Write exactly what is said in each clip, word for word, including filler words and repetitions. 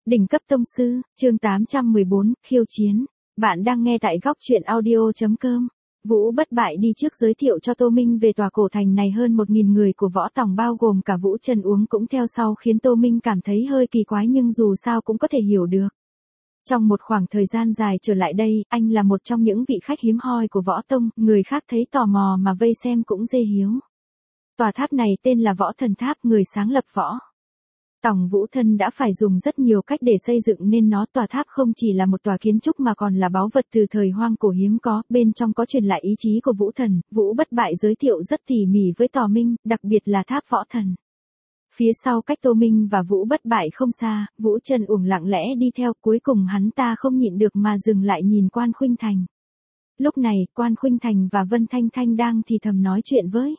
Đỉnh cấp tông sư, chương tám trăm mười bốn, khiêu chiến. Bạn đang nghe tại góc truyện audio.com. Vũ Bất Bại đi trước giới thiệu cho Tô Minh về tòa cổ thành này, hơn một nghìn người của võ tòng bao gồm cả Vũ Trần Uống cũng theo sau, khiến Tô Minh cảm thấy hơi kỳ quái nhưng dù sao cũng có thể hiểu được. Trong một khoảng thời gian dài trở lại đây, anh là một trong những vị khách hiếm hoi của võ tông, người khác thấy tò mò mà vây xem cũng dê hiếu. Tòa tháp này tên là Võ Thần Tháp, người sáng lập Võ Tòng Vũ Thân đã phải dùng rất nhiều cách để xây dựng nên nó. Tòa tháp không chỉ là một tòa kiến trúc mà còn là báu vật từ thời hoang cổ hiếm có, bên trong có truyền lại ý chí của Vũ Thần. Vũ Bất Bại giới thiệu rất tỉ mỉ với Tò Minh, đặc biệt là tháp Võ Thần. Phía sau cách Tô Minh và Vũ Bất Bại không xa, Vũ Trần Uổng lặng lẽ đi theo, cuối cùng hắn ta không nhịn được mà dừng lại nhìn Quan Khuynh Thành. Lúc này, Quan Khuynh Thành và Vân Thanh Thanh đang thì thầm nói chuyện với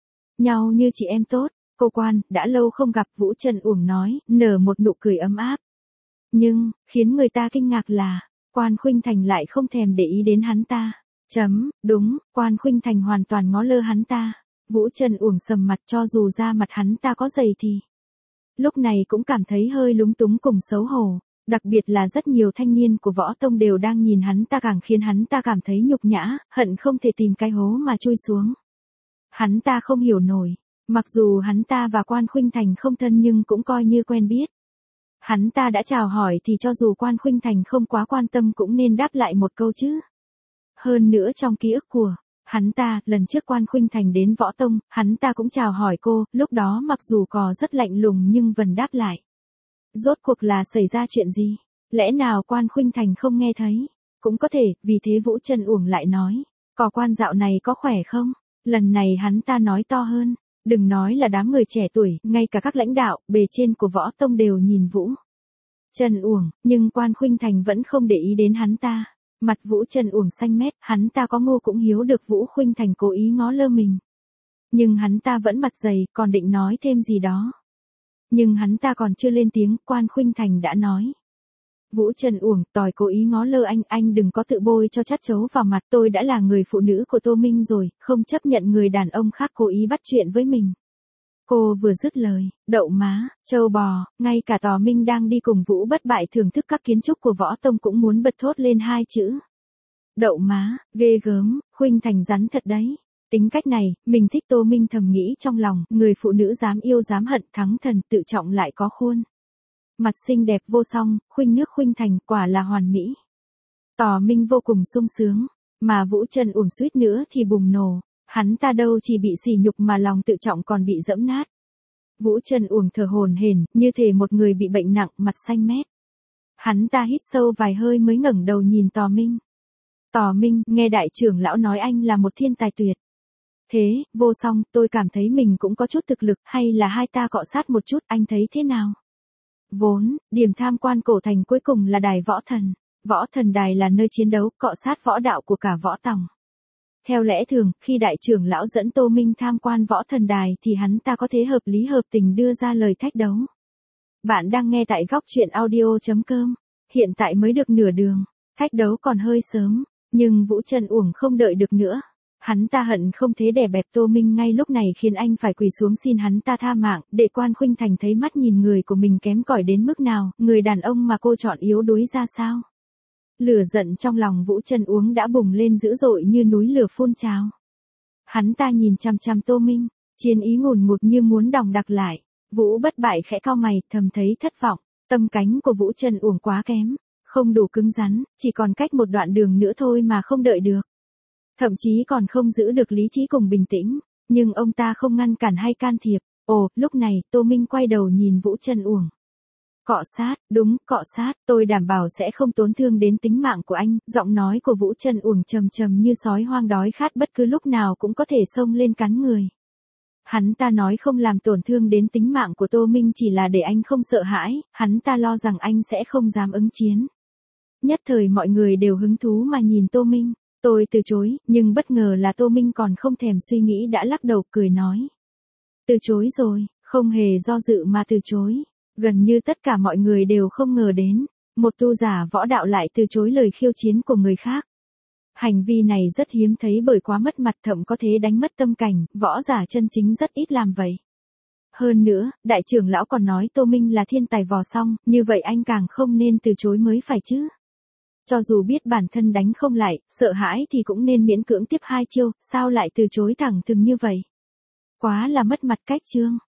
nhau như chị em tốt. Cô Quan, đã lâu không gặp, Vũ Trần Uổng nói, nở một nụ cười ấm áp. Nhưng, khiến người ta kinh ngạc là, Quan Khuynh Thành lại không thèm để ý đến hắn ta. Chấm, đúng, Quan Khuynh Thành hoàn toàn ngó lơ hắn ta. Vũ Trần Uổng sầm mặt, cho dù da mặt hắn ta có dày thì lúc này cũng cảm thấy hơi lúng túng cùng xấu hổ. Đặc biệt là rất nhiều thanh niên của võ tông đều đang nhìn hắn ta, càng khiến hắn ta cảm thấy nhục nhã, hận không thể tìm cái hố mà chui xuống. Hắn ta không hiểu nổi. Mặc dù hắn ta và Quan Khuynh Thành không thân nhưng cũng coi như quen biết. Hắn ta đã chào hỏi thì cho dù Quan Khuynh Thành không quá quan tâm cũng nên đáp lại một câu chứ. Hơn nữa trong ký ức của hắn ta, lần trước Quan Khuynh Thành đến Võ Tông, hắn ta cũng chào hỏi cô, lúc đó mặc dù cò rất lạnh lùng nhưng vẫn đáp lại. Rốt cuộc là xảy ra chuyện gì? Lẽ nào Quan Khuynh Thành không nghe thấy? Cũng có thể, vì thế Vũ Trần Uổng lại nói, cò Quan dạo này có khỏe không? Lần này hắn ta nói to hơn. Đừng nói là đám người trẻ tuổi, ngay cả các lãnh đạo, bề trên của võ tông đều nhìn Vũ Trần Uổng, nhưng Quan Khuynh Thành vẫn không để ý đến hắn ta. Mặt Vũ Trần Uổng xanh mét, hắn ta có ngu cũng hiếu được Vũ Khuynh Thành cố ý ngó lơ mình. Nhưng hắn ta vẫn mặt dày, còn định nói thêm gì đó. Nhưng hắn ta còn chưa lên tiếng, Quan Khuynh Thành đã nói. Vũ Trần Uổng, tỏi cố ý ngó lơ anh, anh đừng có tự bôi cho chát chấu vào mặt, tôi đã là người phụ nữ của Tô Minh rồi, không chấp nhận người đàn ông khác cố ý bắt chuyện với mình. Cô vừa dứt lời, đậu má, trâu bò, ngay cả Tò Minh đang đi cùng Vũ Bất Bại thưởng thức các kiến trúc của Võ Tông cũng muốn bật thốt lên hai chữ. Đậu má, ghê gớm, Khuynh Thành rắn thật đấy. Tính cách này, mình thích. Tô Minh thầm nghĩ trong lòng, người phụ nữ dám yêu dám hận, thắng thần, tự trọng lại có khuôn mặt xinh đẹp vô song, Khuynh nước Khuynh Thành quả là hoàn mỹ. Tò Minh vô cùng sung sướng, mà Vũ Trần Uổng suýt nữa thì bùng nổ, hắn ta đâu chỉ bị sỉ nhục mà lòng tự trọng còn bị dẫm nát. Vũ Trần Uổng thở hổn hển, như thể một người bị bệnh nặng, mặt xanh mét. Hắn ta hít sâu vài hơi mới ngẩng đầu nhìn Tò Minh. Tò Minh, nghe đại trưởng lão nói anh là một thiên tài tuyệt thế, vô song, tôi cảm thấy mình cũng có chút thực lực, hay là hai ta cọ sát một chút, anh thấy thế nào? Vốn, điểm tham quan cổ thành cuối cùng là đài Võ Thần. Võ Thần đài là nơi chiến đấu, cọ sát võ đạo của cả Võ Tòng. Theo lẽ thường, khi đại trưởng lão dẫn Tô Minh tham quan Võ Thần đài thì hắn ta có thể hợp lý hợp tình đưa ra lời thách đấu. Bạn đang nghe tại góc truyện audio.com. Hiện tại mới được nửa đường, thách đấu còn hơi sớm, nhưng Vũ Trần Uổng không đợi được nữa. Hắn ta hận không thế đè bẹp Tô Minh ngay lúc này, khiến anh phải quỳ xuống xin hắn ta tha mạng, để Quan Khuynh Thành thấy mắt nhìn người của mình kém cỏi đến mức nào, người đàn ông mà cô chọn yếu đuối ra sao. Lửa giận trong lòng Vũ Trần Uống đã bùng lên dữ dội như núi lửa phun trào. Hắn ta nhìn chằm chằm Tô Minh, chiến ý ngùn ngụt như muốn đòng đặc lại. Vũ Bất Bại khẽ cau mày, thầm thấy thất vọng, tâm cánh của Vũ Trần Uống quá kém, không đủ cứng rắn, chỉ còn cách một đoạn đường nữa thôi mà không đợi được. Thậm chí còn không giữ được lý trí cùng bình tĩnh, nhưng ông ta không ngăn cản hay can thiệp. Ồ, lúc này, Tô Minh quay đầu nhìn Vũ Trần Uổng. Cọ sát, đúng, cọ sát, tôi đảm bảo sẽ không tổn thương đến tính mạng của anh. Giọng nói của Vũ Trần Uổng trầm trầm như sói hoang đói khát, bất cứ lúc nào cũng có thể xông lên cắn người. Hắn ta nói không làm tổn thương đến tính mạng của Tô Minh chỉ là để anh không sợ hãi, hắn ta lo rằng anh sẽ không dám ứng chiến. Nhất thời mọi người đều hứng thú mà nhìn Tô Minh. Tôi từ chối, nhưng bất ngờ là Tô Minh còn không thèm suy nghĩ đã lắc đầu cười nói. Từ chối rồi, không hề do dự mà từ chối. Gần như tất cả mọi người đều không ngờ đến, một tu giả võ đạo lại từ chối lời khiêu chiến của người khác. Hành vi này rất hiếm thấy bởi quá mất mặt, thậm có thể đánh mất tâm cảnh, võ giả chân chính rất ít làm vậy. Hơn nữa, đại trưởng lão còn nói Tô Minh là thiên tài vò song, như vậy anh càng không nên từ chối mới phải chứ. Cho dù biết bản thân đánh không lại, sợ hãi thì cũng nên miễn cưỡng tiếp hai chiêu, sao lại từ chối thẳng thừng như vậy? Quá là mất mặt cách Trương.